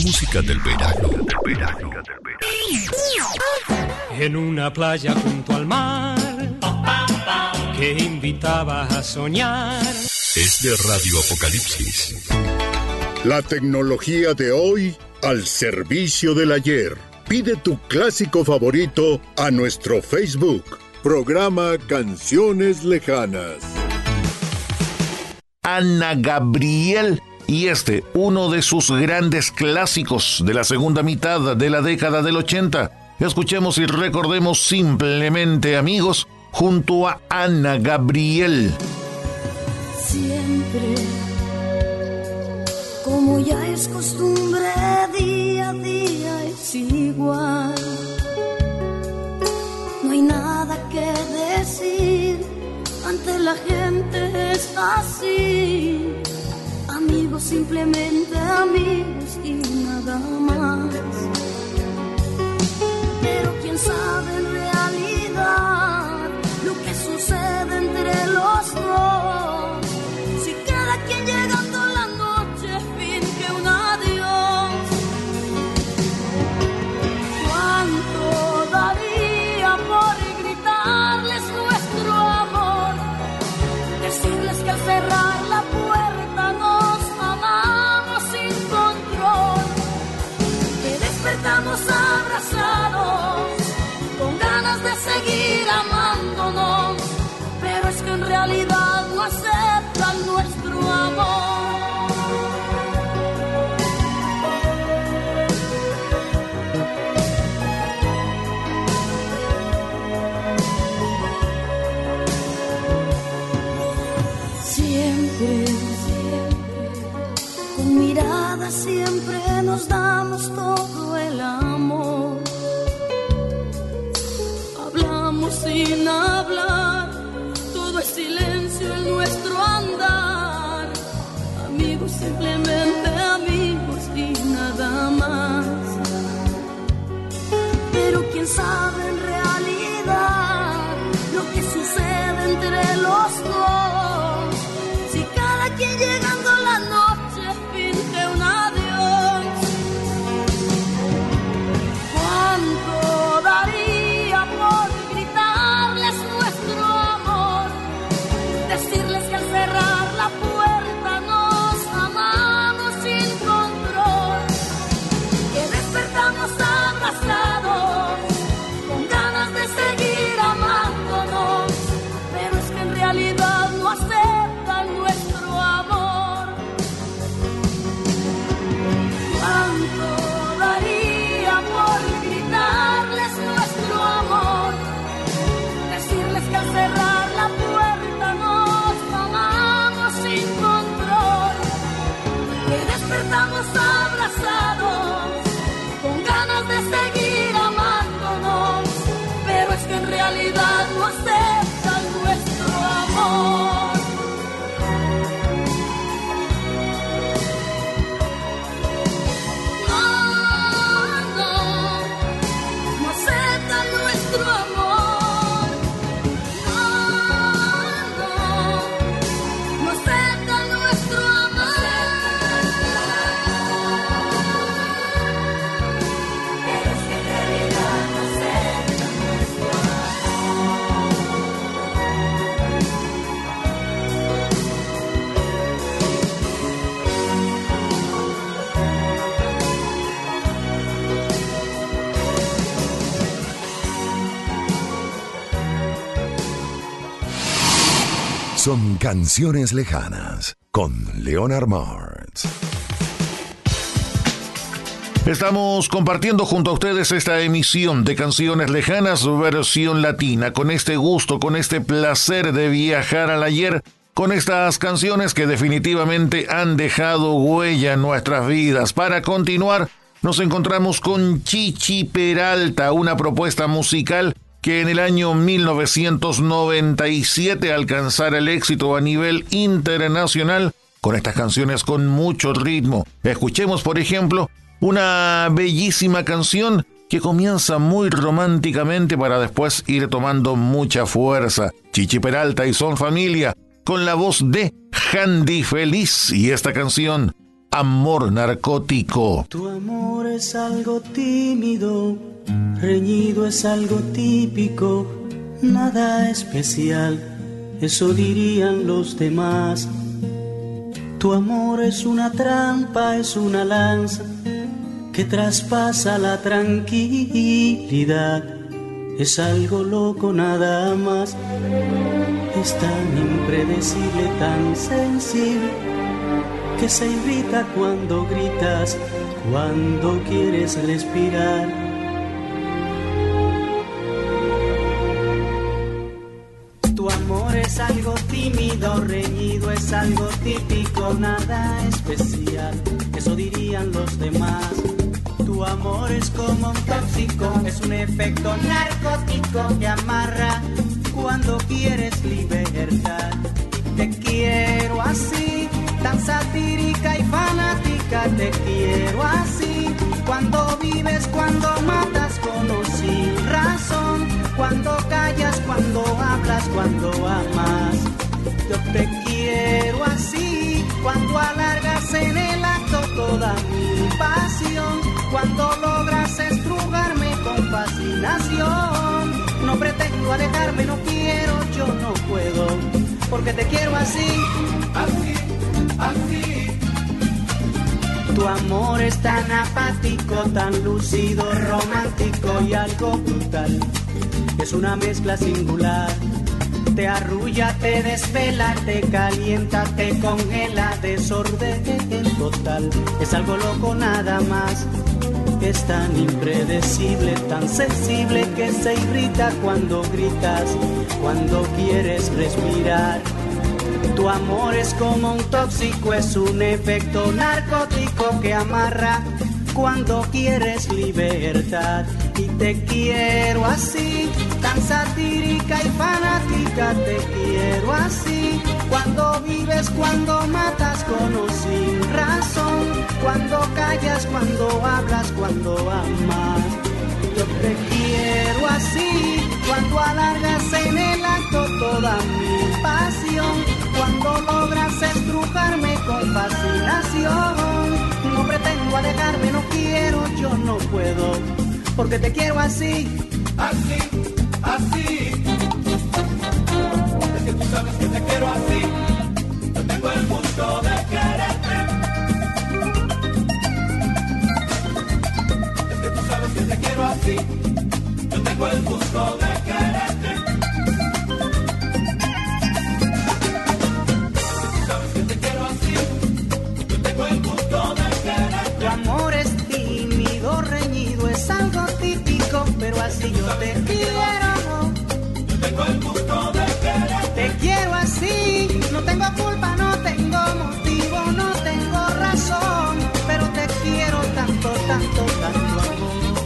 música del verano. En una playa junto al mar que invitaba a soñar. Es de Radio Apocalipsis. La tecnología de hoy al servicio del ayer. Pide tu clásico favorito a nuestro Facebook. Programa Canciones Lejanas. Ana Gabriel, y uno de sus grandes clásicos de la segunda mitad de la década del 80. Escuchemos y recordemos Simplemente Amigos junto a Ana Gabriel. Siempre, como ya es costumbre, día a día es igual. No hay nada que decir, ante la gente es así. Amigos, simplemente amigos y nada más. Pero quién sabe en realidad lo que sucede entre los dos. Si cada quien llegando la noche finge un adiós. ¿Cuánto daría por gritarles nuestro amor? Decirles que al cerrar la puerta nos amamos sin control, que despertamos abrazados con ganas de seguir amándonos, pero es que en realidad no aceptan nuestro amor. Siempre, con mirada siempre nos damos todo el amor. Hablamos sin hablar, todo es silencio en nuestro andar. Amigos, simplemente amigos y nada más. Pero quién sabe en realidad lo que sucede entre los dos. Si cada quien llegando la noche finge un adiós. ¿Cuánto daría por gritarles nuestro amor? Decirles que al cerrar la puerta nos amamos sin control, que despertamos abrazados con ganas de seguir amándonos, pero es que en realidad no aceptan nuestro amor. ¿Cuánto daría por gritarles nuestro amor? Decirles que al cerrar la puerta nos amamos sin control, que despertamos abrazados con ganas de seguir amándonos, pero es que en realidad no aceptan nuestro amor. No aceptan nuestro amor. No aceptan nuestro amor. Pero es que en realidad no aceptan nuestro Son Canciones Lejanas con Leonard Martz. Estamos compartiendo junto a ustedes esta emisión de Canciones Lejanas versión latina, con este gusto, con este placer de viajar al ayer, con estas canciones que definitivamente han dejado huella en nuestras vidas. Para continuar, nos encontramos con Chichi Peralta, una propuesta musical que en el año 1997 alcanzara el éxito a nivel internacional con estas canciones con mucho ritmo. Escuchemos, por ejemplo, una bellísima canción que comienza muy románticamente para después ir tomando mucha fuerza. Chichi Peralta y Son Familia, con la voz de Handy Feliz, y esta canción, Amor Narcótico. Tu amor es algo tímido, reñido es algo típico, nada especial, eso dirían los demás. Tu amor es una trampa, es una lanza que traspasa la tranquilidad. Es algo loco nada más, es tan impredecible, tan sensible, que se irrita cuando gritas, cuando quieres respirar. Tu amor es algo tímido, reñido, es algo típico, nada especial, eso dirían los demás. Tu amor es como un tóxico, es un efecto narcótico que amarra cuando quieres libertad. Te quiero así, tan satírica y fanática, te quiero así. Cuando vives, cuando matas con o sin razón, cuando callas, cuando hablas, cuando amas. Yo te quiero así, cuando alargas en el acto toda mi pasión, cuando logras estrujarme con fascinación. No pretendo alejarme, no quiero, yo no puedo, porque te quiero así, así, así. Tu amor es tan apático, tan lúcido, romántico y algo brutal. Es una mezcla singular. Te arrulla, te desvela, te calienta, te congela, desorden total. Es algo loco nada más. Es tan impredecible, tan sensible, que se irrita cuando gritas, cuando quieres respirar. Tu amor es como un tóxico, es un efecto narcótico que amarra cuando quieres libertad. Y te quiero así, tan satírica y fanática, te quiero así. Cuando vives, cuando matas con o sin razón, cuando callas, cuando hablas, cuando amas. Yo te quiero así, cuando alargas en el acto toda mi pasión, cuando logras estrujarme con fascinación. No pretendo alejarme, no quiero, yo no puedo, porque te quiero así, así, así. Es que tú sabes que te quiero así, yo tengo el gusto de quererte. Es que tú sabes que te quiero así, yo tengo el gusto de quererte. Tú sabes que te quiero así, yo tengo el gusto de quererte. Tu amor es tímido, reñido, es algo típico, pero así yo te quiero. Yo tengo el gusto de querer. Te quiero así, no tengo culpa, no tengo motivo, no tengo razón, pero te quiero tanto, tanto, tanto amor.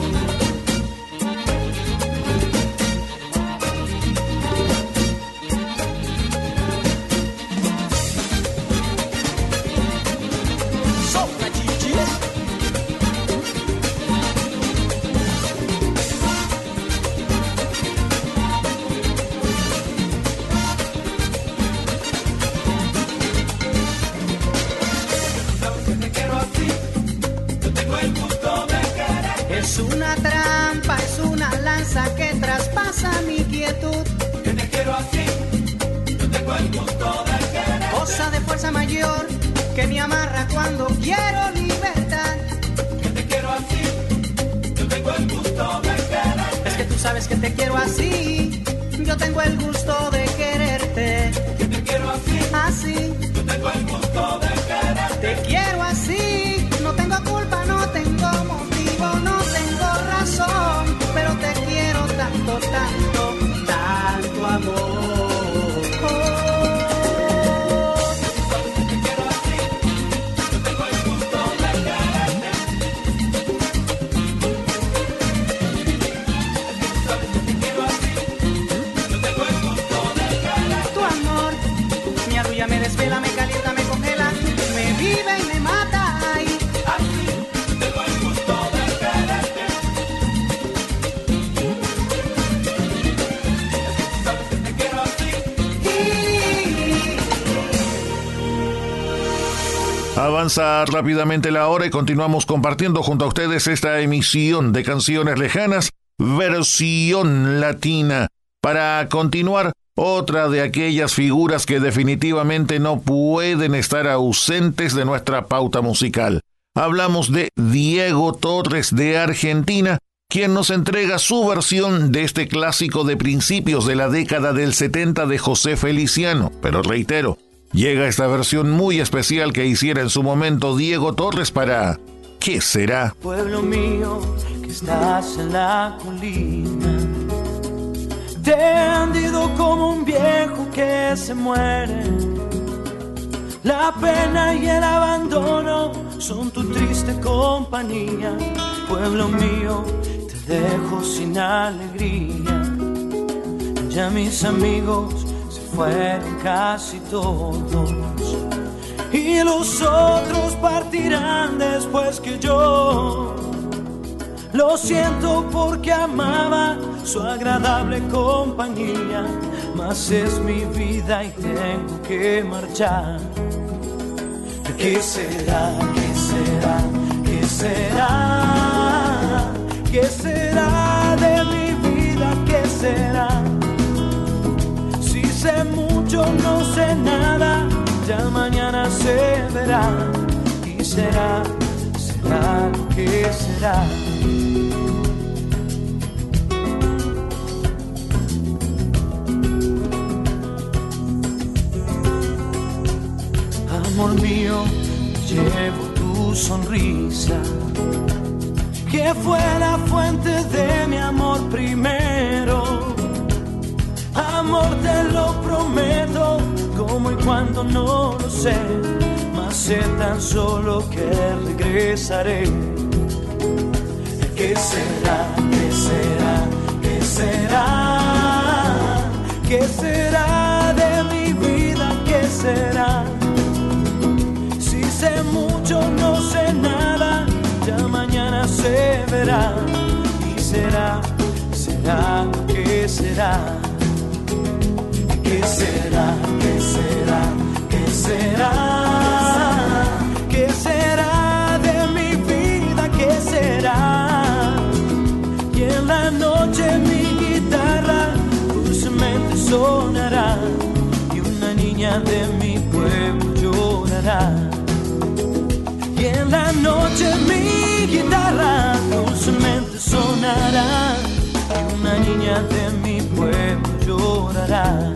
Es una trampa, es una lanza que traspasa mi quietud. Que te quiero así, yo tengo el gusto de querer. Cosa de fuerza mayor que me amarra cuando quiero libertad. Que te quiero así, yo tengo el gusto de querer. Es que tú sabes que te quiero así, yo tengo el gusto de quererte. Que te quiero así, así, yo tengo el gusto de querer. Te quiero así, no tengo culpa, no tengo motivo, no tengo razón, pero te quiero tanto, tanto, tanto amor. Me desvela, me calienta, me congela. Avanza rápidamente la hora y continuamos compartiendo junto a ustedes esta emisión de Canciones Lejanas, versión latina. Para continuar, otra de aquellas figuras que definitivamente no pueden estar ausentes de nuestra pauta musical. Hablamos de Diego Torres de Argentina, quien nos entrega su versión de este clásico de principios de la década del 70 de José Feliciano. Pero reitero, llega esta versión muy especial que hiciera en su momento Diego Torres para ¿Qué será? Pueblo mío, que estás en la colina, tendido como un viejo que se muere. La pena y el abandono son tu triste compañía. Pueblo mío, te dejo sin alegría. Ya mis amigos se fueron casi todos, y los otros partirán después que yo. Lo siento porque amaba su agradable compañía, mas es mi vida y tengo que marchar. ¿Qué será? ¿Qué será? ¿Qué será? ¿Qué será de mi vida? ¿Qué será? Si sé mucho, no sé nada, ya mañana se verá. Y será, será lo que será. Amor mío, llevo tu sonrisa, que fue la fuente de mi amor primero. Amor, te lo prometo, como y cuando no lo sé, mas sé tan solo que regresaré. ¿Qué será? ¿Qué será? ¿Qué será? ¿Qué será de mi vida? ¿Qué será? Si sé mucho, no sé nada, ya mañana se verá. Y será, será lo que será. ¿Qué será? ¿Qué será? ¿Qué será? ¿Qué será de mi vida? ¿Qué será? Y en la noche mi guitarra dulcemente sonará, y una niña de mi pueblo llorará. Y en la noche mi guitarra dulcemente sonará, y una niña de mi pueblo llorará.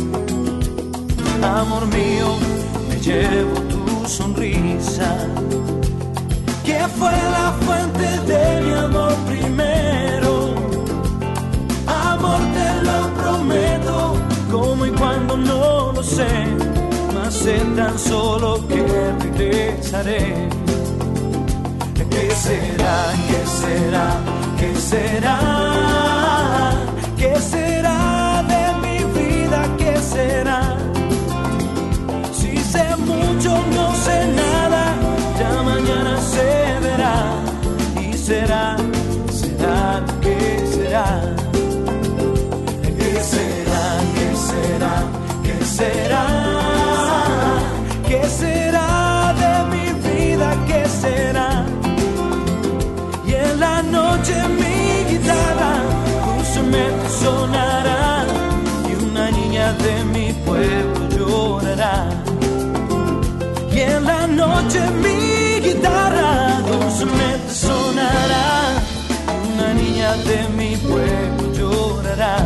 Amor mío, me llevo tu sonrisa, que fue la fuente de mi amor primero. Amor, te lo prometo, como y cuando no lo sé, mas sé tan solo que regresaré. ¿Qué será? ¿Qué será? ¿Qué será? ¿Qué será de mi vida? ¿Qué será? Si sé mucho, no sé nada, ya mañana se verá. Y será, será lo que será. ¿Qué será? ¿Qué será? ¿Qué será? ¿Qué será de mi vida? ¿Qué será? Y en la noche mi guitarra dulcemente sonará, y una niña de mi pueblo llorará. Y en la noche mi guitarra dulcemente sonará, y una niña de mi pueblo llorará.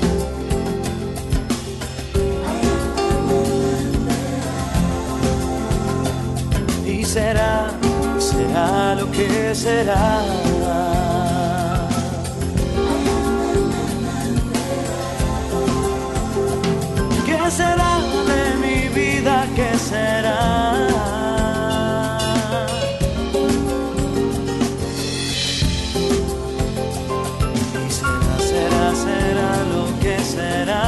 Y será, será lo que será. ¿Qué será de mi vida? ¿Qué será? Y será, será, será lo que será.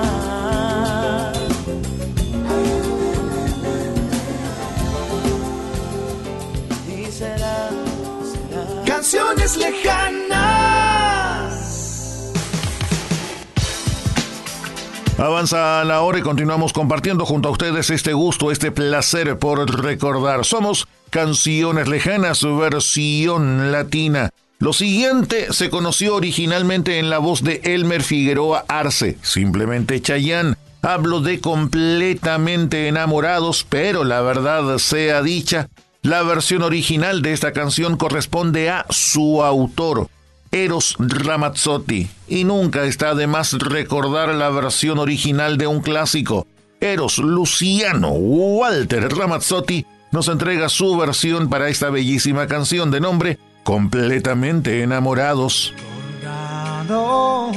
Y será, será. Canciones lejanas. Avanza la hora y continuamos compartiendo junto a ustedes este gusto, este placer por recordar. Somos Canciones Lejanas, versión latina. Lo siguiente se conoció originalmente en la voz de Elmer Figueroa Arce, simplemente Chayanne. Hablo de Completamente Enamorados, pero la verdad sea dicha, la versión original de esta canción corresponde a su autor, Eros Ramazzotti, y nunca está de más recordar la versión original de un clásico. Eros Luciano Walter Ramazzotti nos entrega su versión para esta bellísima canción de nombre Completamente Enamorados. Colgados,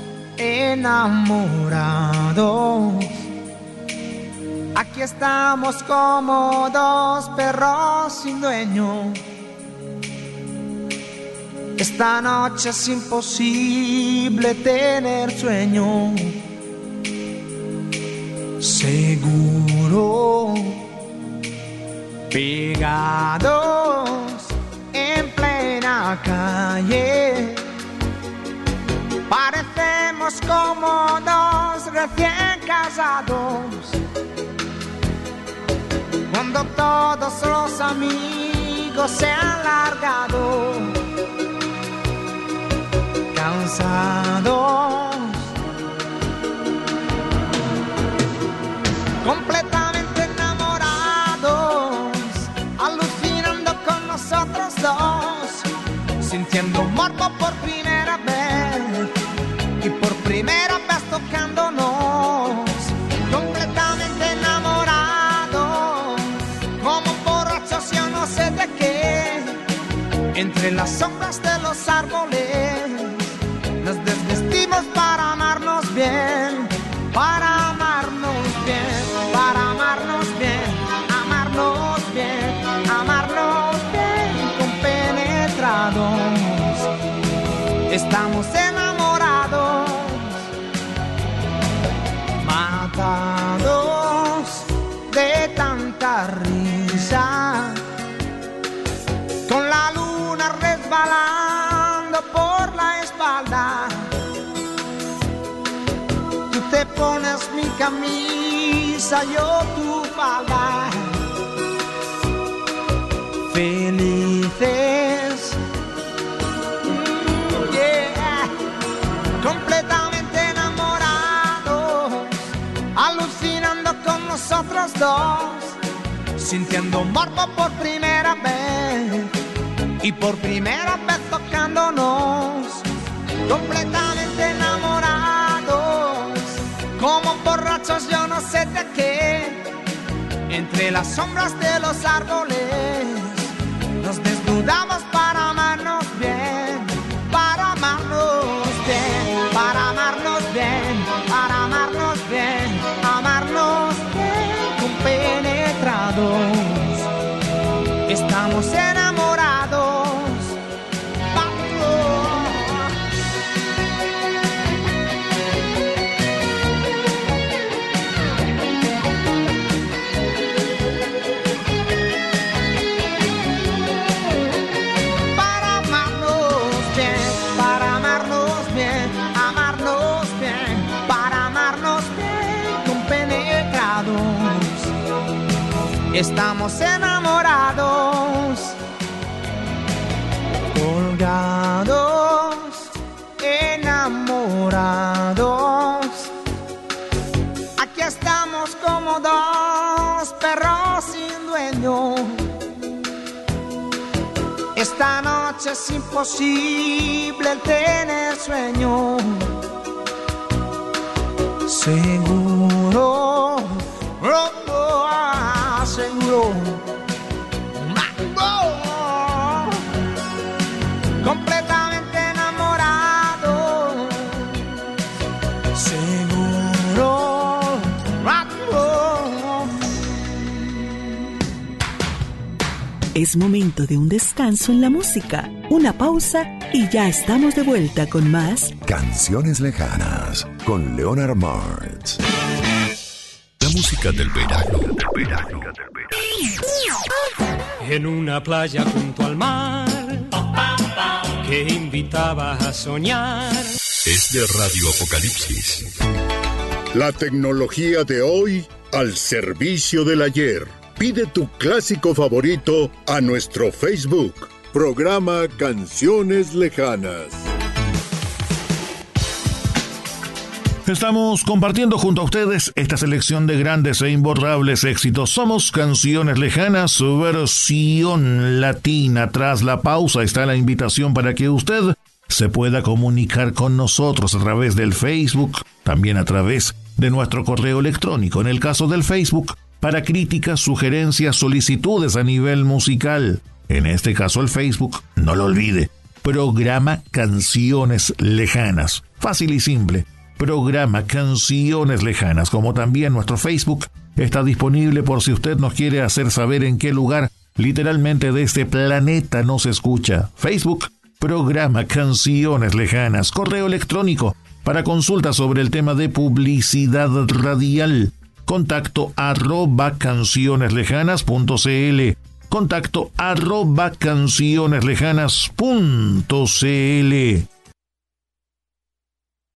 enamorados, aquí estamos como dos perros sin dueño. Esta noche es imposible tener sueño. Seguro, pegados en plena calle, parecemos como dos recién casados. Cuando todos los amigos se han largado, cansados, completamente enamorados, alucinando con nosotros dos, sintiendo morbo por primera vez y por primera vez tocándonos, completamente enamorados, como borrachos yo no sé de qué, entre las sombras de los árboles nos desvestimos para amarnos bien, para amarnos bien, para amarnos bien, amarnos bien, amarnos bien, compenetrados. Estamos enamorados, matados de tanta risa, con la luna resbalando por la espalda. Tú te pones mi camisa, yo tu falda. Felices, yeah, completamente enamorados, alucinando con nosotros dos, sintiendo morbo por primera vez y por primera vez tocándonos, completamente enamorados, como borrachos yo no sé de qué, entre las sombras de los árboles nos desnudamos para amarnos bien, para amarnos bien, para amarnos bien, para amarnos bien, amarnos bien, compenetrados. Estamos enamorados. Estamos enamorados, colgados, enamorados. Aquí estamos como dos perros sin dueño. Esta noche es imposible el tener sueño. Seguro, seguro, completamente enamorado, seguro. Es momento de un descanso en la música, una pausa y ya estamos de vuelta con más Canciones Lejanas con Leonard Martz. La música del verano. En una playa junto al mar que invitaba a soñar. Es de Radio Apocalipsis. La tecnología de hoy al servicio del ayer. Pide tu clásico favorito a nuestro Facebook. Programa Canciones Lejanas. Estamos compartiendo junto a ustedes esta selección de grandes e imborrables éxitos. Somos Canciones Lejanas, versión latina. Tras la pausa está la invitación para que usted se pueda comunicar con nosotros a través del Facebook, también a través de nuestro correo electrónico. En el caso del Facebook, para críticas, sugerencias, solicitudes a nivel musical. En este caso el Facebook, no lo olvide, programa Canciones Lejanas. Fácil y simple. Programa Canciones Lejanas, como también nuestro Facebook está disponible por si usted nos quiere hacer saber en qué lugar literalmente de este planeta nos escucha. Facebook, Programa Canciones Lejanas. Correo electrónico para consultas sobre el tema de publicidad radial. Contacto @cancioneslejanas.cl. Contacto @cancioneslejanas.cl.